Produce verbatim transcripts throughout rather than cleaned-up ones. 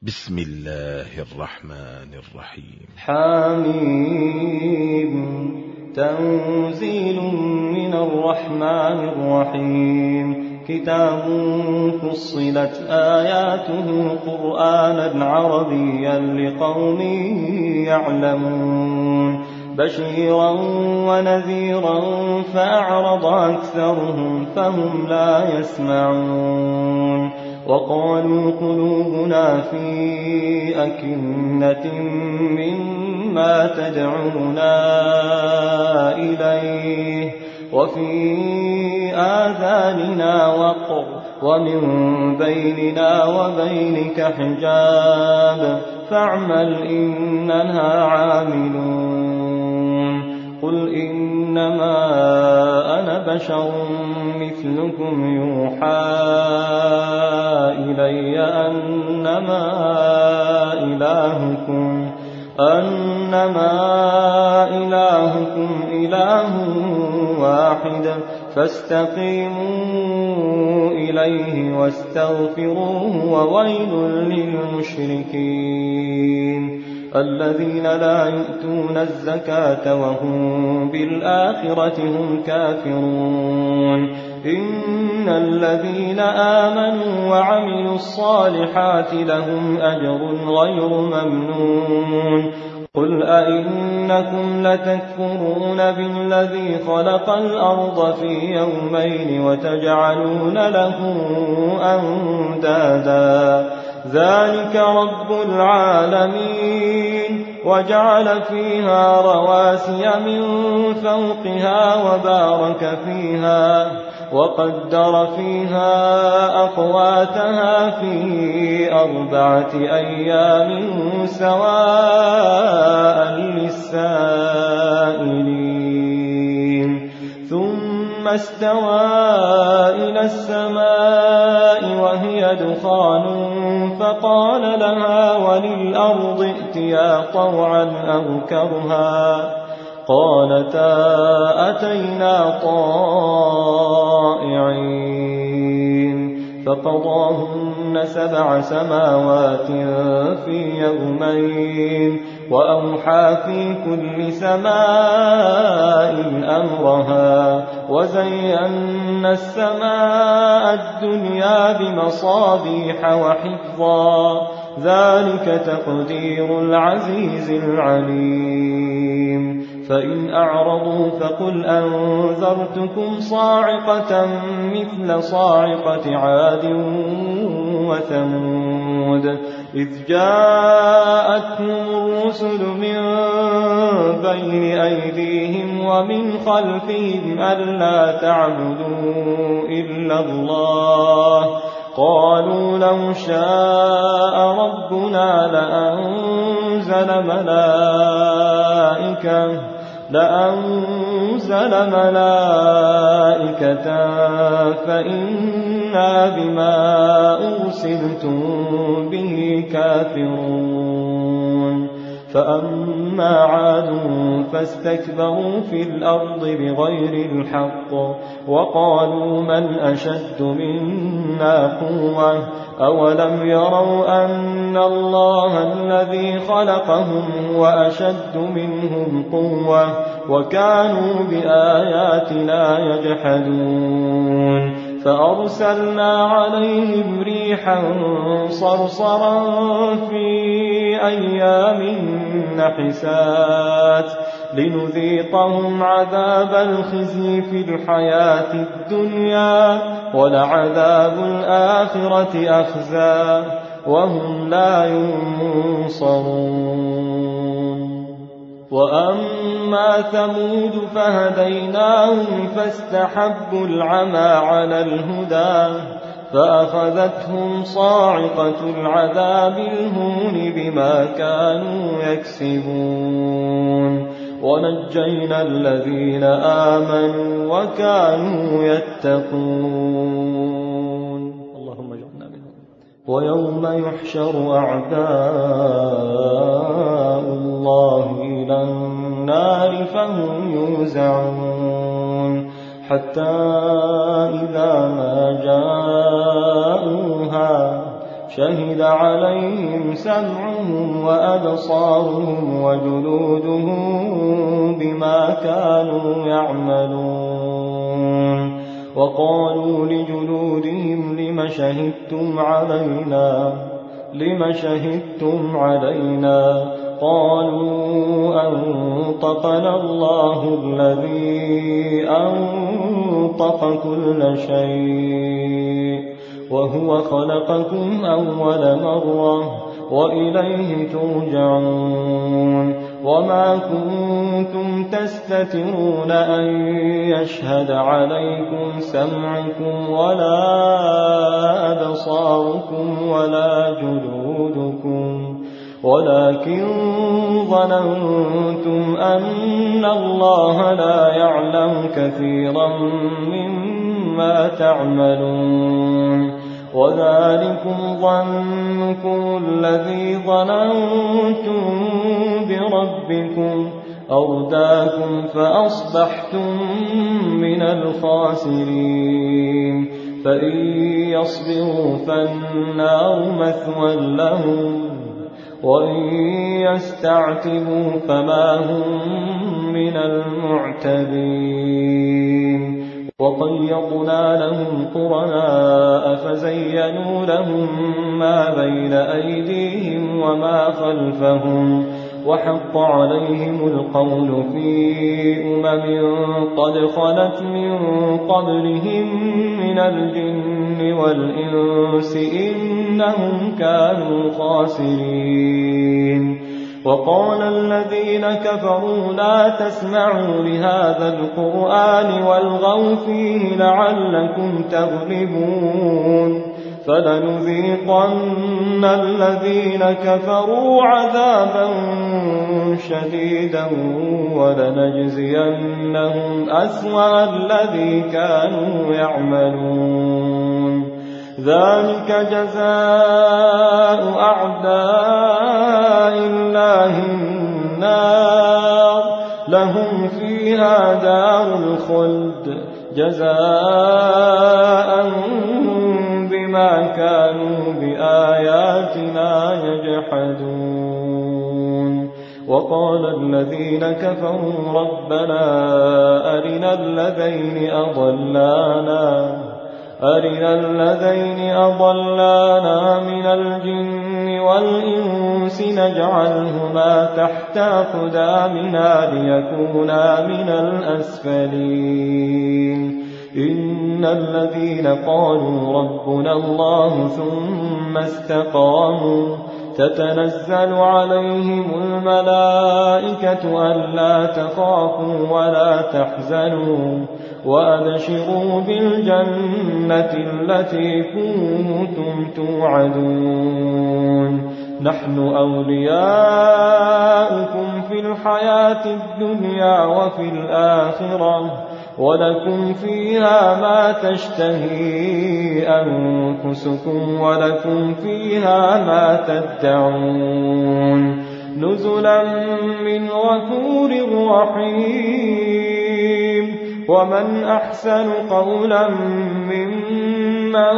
بسم الله الرحمن الرحيم. حميم. تنزيل من الرحمن الرحيم. كتاب فصلت آياته قرآنا عربيا لقوم يعلمون بشيرا ونذيرا فأعرض أكثرهم فهم لا يسمعون. وقالوا قلوبنا في أكنة مما تدعونا إليه وفي آذاننا وقر ومن بيننا وبينك حجاب فاعمل إننا عاملون. قل إنما أنا بشر مثلكم يوحى إلي أنما إلهكم أنما إلهكم إله واحد فاستقيموا إليه واستغفروه وويل للمشركين الذين لا يؤتون الزكاة وهم بالآخرة هم كافرون. إن الذين آمنوا وعملوا الصالحات لهم أجر غير ممنون. قل أئنكم لتكفرون بالذي خلق الأرض في يومين وتجعلون له أندادا ذلك رب العالمين وجعل فيها رواسي من فوقها وبارك فيها وقدر فيها أقواتها في أربعة أيام سواء للسائلين. ثم استوى إلى السماء وهي دخان فقال لها وللأرض ائتيا طوعا أو كرها قالتا أتينا طائعين. فقضاهن سبع سماوات في يومين وأوحى في كل سماء أمرها وزينا السماء الدنيا بمصابيح وحفظا ذلك تقدير العزيز العليم. فإن أعرضوا فقل أنذرتكم صاعقة مثل صاعقة عاد وثمود إذ جاءتهم الرسل من بين أيديهم ومن خلفهم ألا تعبدوا إلا الله قالوا لو شاء ربنا لأنزل ملائكة لأنزل ملائكة فإنا بما أرسلتم به كافرون. فأما عاد فاستكبروا في الأرض بغير الحق وقالوا من أشد منا قوة أولم يروا أن الله الذي خلقهم هو أشد منهم قوة وكانوا بآياتنا يجحدون. فأرسلنا عليهم ريحا صرصرا في أيام نحسات لنذيقهم عذاب الخزي في الحياة الدنيا ولعذاب الآخرة أخزى وهم لا ينصرون. وأما ثمود فهديناهم فاستحبوا العمى على الهدى فأخذتهم صاعقة العذاب الهون بما كانوا يكسبون. ونجينا الذين آمنوا وكانوا يتقون. اللهم اجعلنا منهم. ويوم يحشر أعداء الله إلى النار فهم يوزعون حتى إذا ما جاءوها شهد عليهم سمعهم وأبصارهم وجلودهم بما كانوا يعملون. وقالوا لجلودهم لم شهدتم علينا لم شهدتم علينا قالوا أنطقنا الله الذي أنطق كل شيء وهو خلقكم أول مرة وإليه ترجعون. وما كنتم تستترون أن يشهد عليكم سمعكم ولا أبصاركم ولا جلودكم ولكن ظننتم أن الله لا يعلم كثيرا مما تعملون. وذلكم ظنكم الذي ظننتم بربكم أرداكم فأصبحتم من الخاسرين. فإن يصبروا فالنار مثوى لهم وإن يستعتبوا فما هم من المعتبين. وقيضنا لهم قرناء فزينوا لهم ما بين أيديهم وما خلفهم وحق عليهم القول في أمم قد خلت من قبلهم من الجن والإنس إنهم كانوا خاسرين. وقال الذين كفروا لا تسمعوا لهذا القرآن والغوا فيه لعلكم تغلبون. فلنذيقن الذين كفروا عذابا شديدا ولنجزينهم أسوأ الذي كانوا يعملون. ذلك جزاء أعداء الله النار لهم فيها دار الخلد جزاء بما كانوا بآياتنا يجحدون. وقال الذين كفروا ربنا أرنا الذين أضلانا أرنا الذين أضلانا من الجن والإنس نجعلهما تحت أقدامنا ليكونا من الأسفلين. إن الذين قالوا ربنا الله ثم استقاموا تتنزل عليهم الملائكة ألا تخافوا ولا تحزنوا وأبشروا بالجنة التي كنتم توعدون. نحن أولياؤكم في الحياة الدنيا وفي الآخرة ولكم فيها ما تشتهي أنفسكم ولكم فيها ما تدعون نزلا من غفور رحيم. ومن أحسن قولا ممن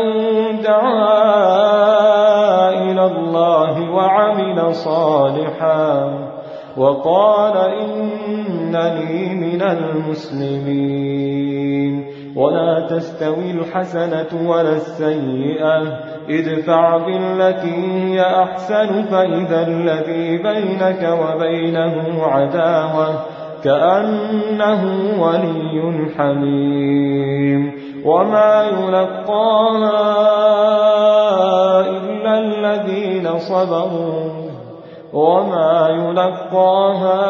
دعا إلى الله وعمل صالحا وقال إنني من المسلمين. ولا تستوي الحسنة ولا السيئة ادفع بالتي هي أحسن فإذا الذي بينك وبينه عداوة كأنه ولي حميم. وما يلقاها إلا الذين صبروا وما يلقاها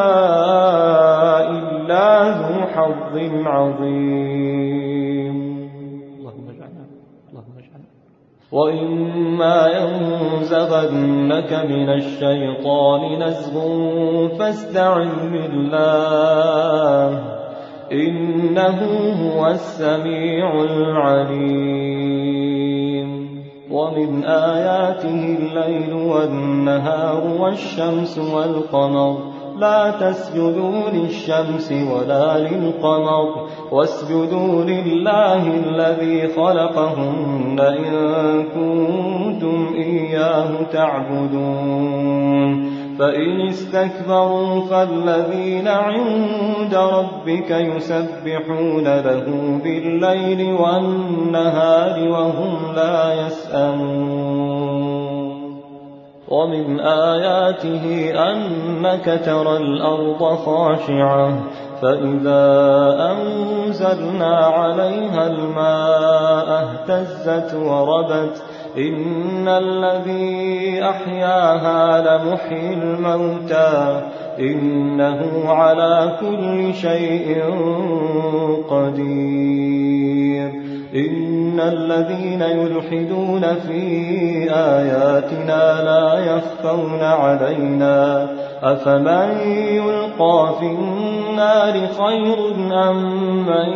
إلا ذو حظ عظيم. اللهم اجعلنا اللهم اجعلنا. وإما ينزغنك من الشيطان نزغ فاستعذ بالله إنه هو السميع العليم. ومن آياته الليل والنهار والشمس والقمر لا تسجدوا للشمس ولا للقمر واسجدوا لله الذي خلقهن إن كنتم إياه تعبدون فإن استكبروا فالذين عند ربك يسبحون له بالليل والنهار وهم لا يسأمون ومن آياته أنك ترى الأرض خاشعة فإذا أنزلنا عليها الماء اهتزت وربت إن الذي أحياها لمحيي الموتى إنه على كل شيء قدير إن الذين يلحدون في آياتنا لا يخفون علينا أفمن يلقى في النار خير أم من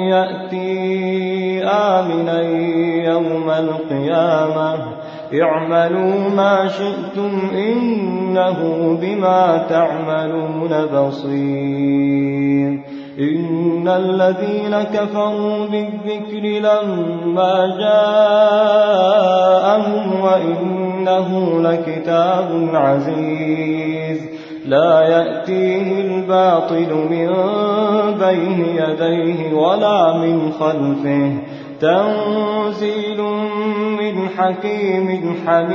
يأتي آمنا يوم القيامة اعملوا ما شئتم إنه بما تعملون بصير إن الذين كفروا بالذكر لما جاءهم وإنه لكتاب عزيز لا يأتيه الباطل من بين يديه ولا من خلفه تنزيل من حكيم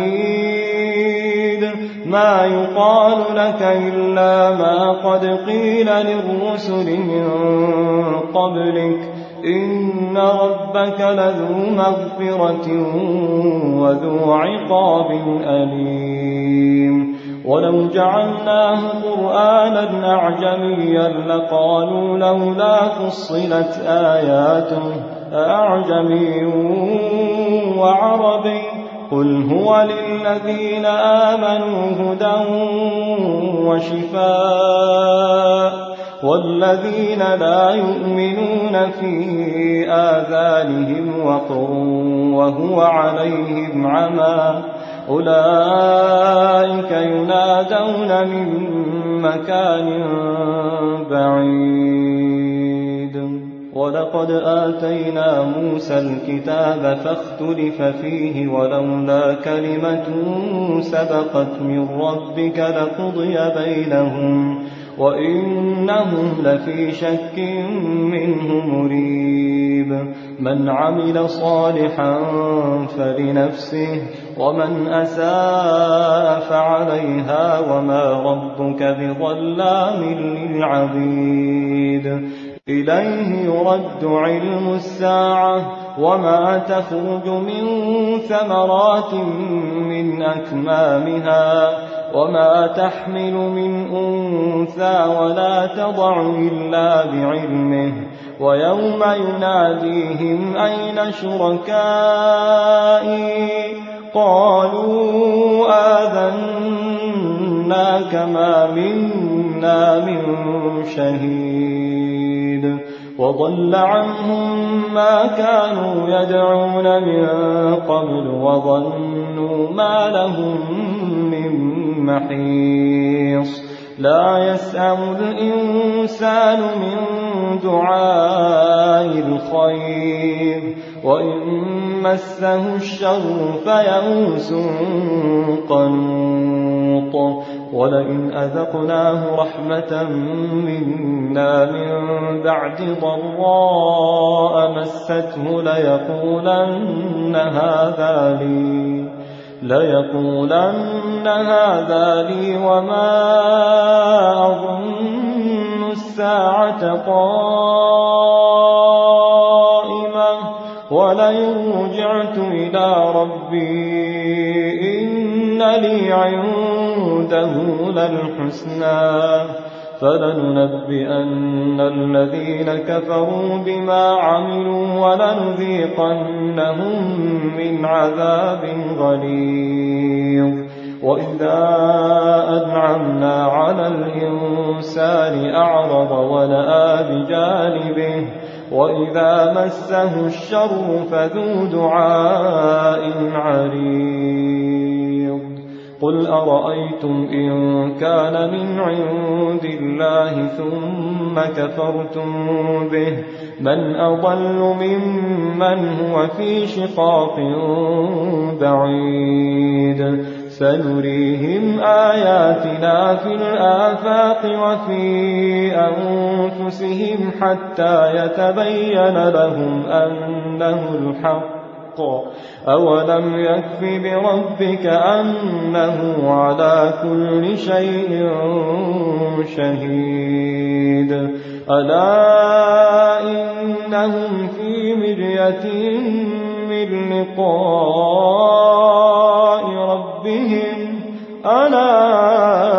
حميد ما يقال لك إلا ما قد قيل للرسل من قبلك إن ربك لذو مغفرة وذو عقاب أليم ولو جعلناه قرآنا أعجميا لقالوا لولا فصلت آياته أعجمي وعربي قل هو للذين آمنوا هدى وشفاء والذين لا يؤمنون في آذانهم وقر وهو عليهم عمى أولئك ينادون من مكان بعيد ولقد آتينا موسى الكتاب فاختلف فيه ولولا كلمة سبقت من ربك لقضي بينهم وإنهم لفي شك منه مريب من عمل صالحا فلنفسه ومن أساء فعليها وما ربك بظلام للعبيد إليه يرد علم الساعة وما تخرج من ثمرات من أكمامها وما تحمل من أنثى ولا تضع إلا بعلمه ويوم يناديهم أين شركائي قالوا آذناك ما منا من شهيد وضل عنهم ما كانوا يدعون من قبل وظنوا ما لهم من محيص لا يسأم الإنسان من دعاء الخير وإن مسه الشر فيئوس قنوط ولئن أذقناه رحمة منا من بعد ضراء مسته ليقولن هذا لي ليقولن هذا لي وما أظن الساعة قائمة ولئن رجعت إلى ربي إن لي عنده للحسنى فلننبئن الذين كفروا بما عملوا ولنذيقنهم من عذاب غليظ وإذا أنعمنا على الإنسان أعرض ونأى بجانبه وإذا مسه الشر فذو دعاء عريض قل أرأيتم إن كان من عند الله ثم كفرتم به من أضل ممن هو في شقاق بعيد سنريهم آياتنا في الآفاق وفي أنفسهم حتى يتبين لهم أنه الحق أولم يكف بربك أنه على كل شيء شهيد ألا إنهم في مرية من لقاء ربهم ألا